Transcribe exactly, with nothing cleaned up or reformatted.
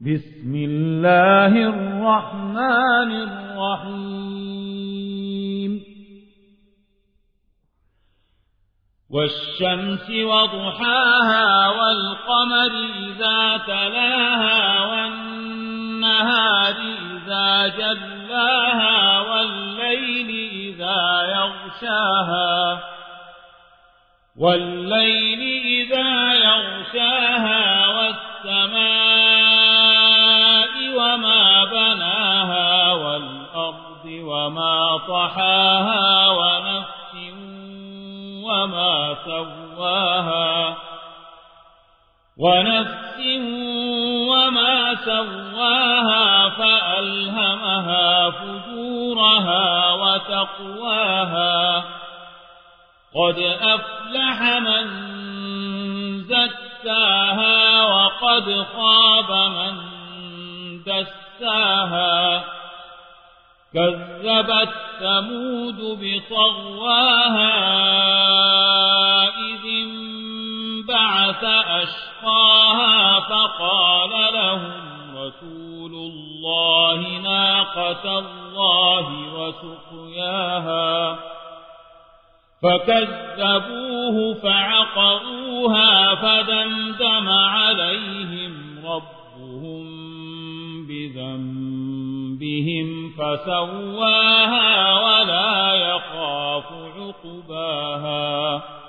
بسم الله الرحمن الرحيم والشمس وضحاها والقمر إذا تلاها والنهار إذا جلاها والليل إذا يغشاها والليل إذا يغشاها والسماء وما بناها والأرض وما طحاها ونفس وما سواها ونفس وما سواها فألهمها فجورها وتقواها قد أفلح من زكاها وقد خاب من دساها كذبت ثمود بطغواها إذ انبعث أشقاها فقال لهم رسول الله ناقة الله وسقياها فكذبوه فعقروها فدمدم عليهم ربهم بذنبهم فسواها ولا يخاف عقباها.